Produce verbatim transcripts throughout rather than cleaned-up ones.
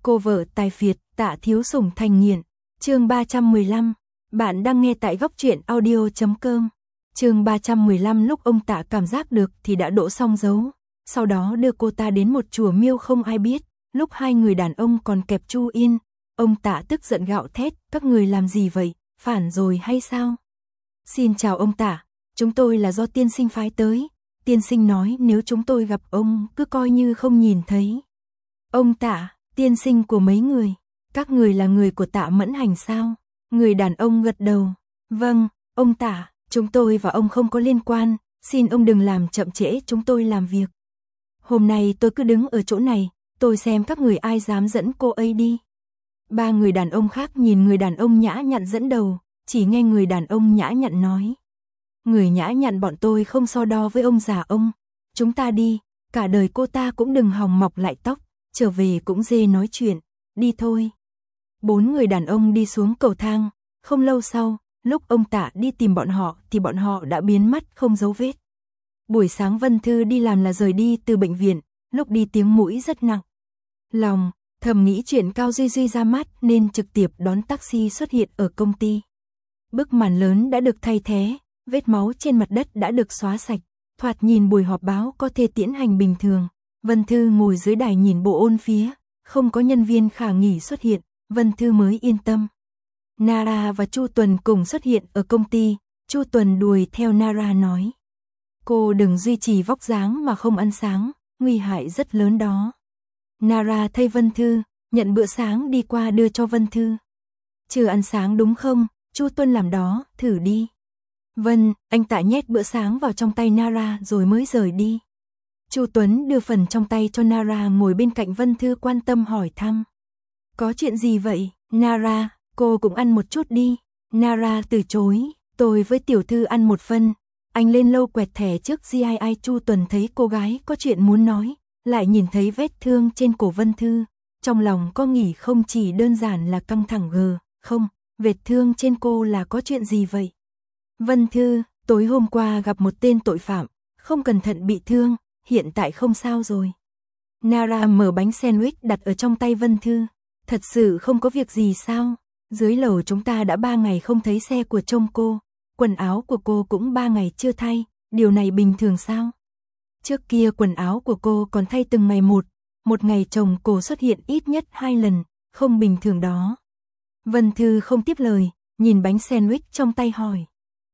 Cô vợ tài phiệt, Tạ Thiếu Sủng thành nghiện. Chương ba trăm mười lăm. Bạn đang nghe tại góc truyện audio chấm com. Chương ba trăm mười lăm. Lúc ông Tạ cảm giác được thì đã đỗ xong dấu, sau đó đưa cô ta đến một chùa miêu không ai biết. Lúc hai người đàn ông còn kẹp Chu Yên, ông Tạ tức giận gạo thét, các người làm gì vậy, phản rồi hay sao? Xin chào ông Tạ, chúng tôi là do tiên sinh phái tới. Tiên sinh nói nếu chúng tôi gặp ông cứ coi như không nhìn thấy. Ông Tạ, tiên sinh của mấy người, các người là người của Tạ Mẫn Hành sao? Người đàn ông gật đầu. Vâng, ông Tạ, chúng tôi và ông không có liên quan, xin ông đừng làm chậm trễ chúng tôi làm việc. Hôm nay tôi cứ đứng ở chỗ này, tôi xem các người ai dám dẫn cô ấy đi. Ba người đàn ông khác nhìn người đàn ông nhã nhặn dẫn đầu, chỉ nghe người đàn ông nhã nhặn nói. Người nhã nhặn bọn tôi không so đo với ông già ông, chúng ta đi, cả đời cô ta cũng đừng hòng mọc lại tóc, trở về cũng dê nói chuyện, đi thôi. Bốn người đàn ông đi xuống cầu thang, không lâu sau, lúc ông Tạ đi tìm bọn họ thì bọn họ đã biến mất không dấu vết. Buổi sáng Vân Thư đi làm là rời đi từ bệnh viện, lúc đi tiếng mũi rất nặng. Lòng, thầm nghĩ chuyện Cao Duy Duy ra mắt nên trực tiếp đón taxi xuất hiện ở công ty. Bức màn lớn đã được thay thế, vết máu trên mặt đất đã được xóa sạch, thoạt nhìn buổi họp báo có thể tiến hành bình thường. Vân Thư ngồi dưới đài nhìn bộ ôn phía, không có nhân viên khả nghỉ xuất hiện, Vân Thư mới yên tâm. Nara và Chu Tuần cùng xuất hiện ở công ty, Chu Tuần đuổi theo Nara nói. Cô đừng duy trì vóc dáng mà không ăn sáng, nguy hại rất lớn đó. Nara thay Vân Thư, nhận bữa sáng đi qua đưa cho Vân Thư. Chưa ăn sáng đúng không? Chu Tuần làm đó, thử đi. Vân, anh Tạ nhét bữa sáng vào trong tay Nara rồi mới rời đi. Chu Tuấn đưa phần trong tay cho Nara ngồi bên cạnh Vân Thư quan tâm hỏi thăm. Có chuyện gì vậy? Nara, cô cũng ăn một chút đi. Nara từ chối, tôi với tiểu thư ăn một phân. Anh lên lâu quẹt thẻ trước giê i i. Chu Tuấn thấy cô gái có chuyện muốn nói, lại nhìn thấy vết thương trên cổ Vân Thư. Trong lòng có nghĩ không chỉ đơn giản là căng thẳng gờ, không, vết thương trên cô là có chuyện gì vậy? Vân Thư, tối hôm qua gặp một tên tội phạm, không cẩn thận bị thương, hiện tại không sao rồi. Nara mở bánh sandwich đặt ở trong tay Vân Thư. Thật sự không có việc gì sao? Dưới lầu chúng ta đã ba ngày không thấy xe của trông cô, quần áo của cô cũng ba ngày chưa thay, điều này bình thường sao? Trước kia quần áo của cô còn thay từng ngày một, một ngày chồng cô xuất hiện ít nhất hai lần, không bình thường đó. Vân Thư không tiếp lời, nhìn bánh sandwich trong tay hỏi.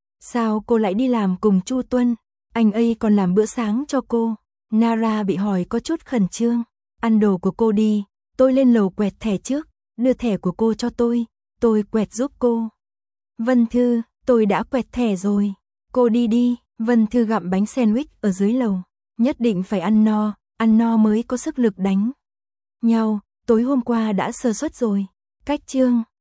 Sao cô lại đi làm cùng Chu Tuân? Anh ấy còn làm bữa sáng cho cô. Nara bị hỏi có chút khẩn trương. Ăn đồ của cô đi, tôi lên lầu quẹt thẻ trước, đưa thẻ của cô cho tôi, tôi quẹt giúp cô. Vân Thư, tôi đã quẹt thẻ rồi, cô đi đi. Vân Thư gặm bánh sandwich ở dưới lầu, nhất định phải ăn no, ăn no mới có sức lực đánh nhau, tối hôm qua đã sơ suất rồi. Cách chương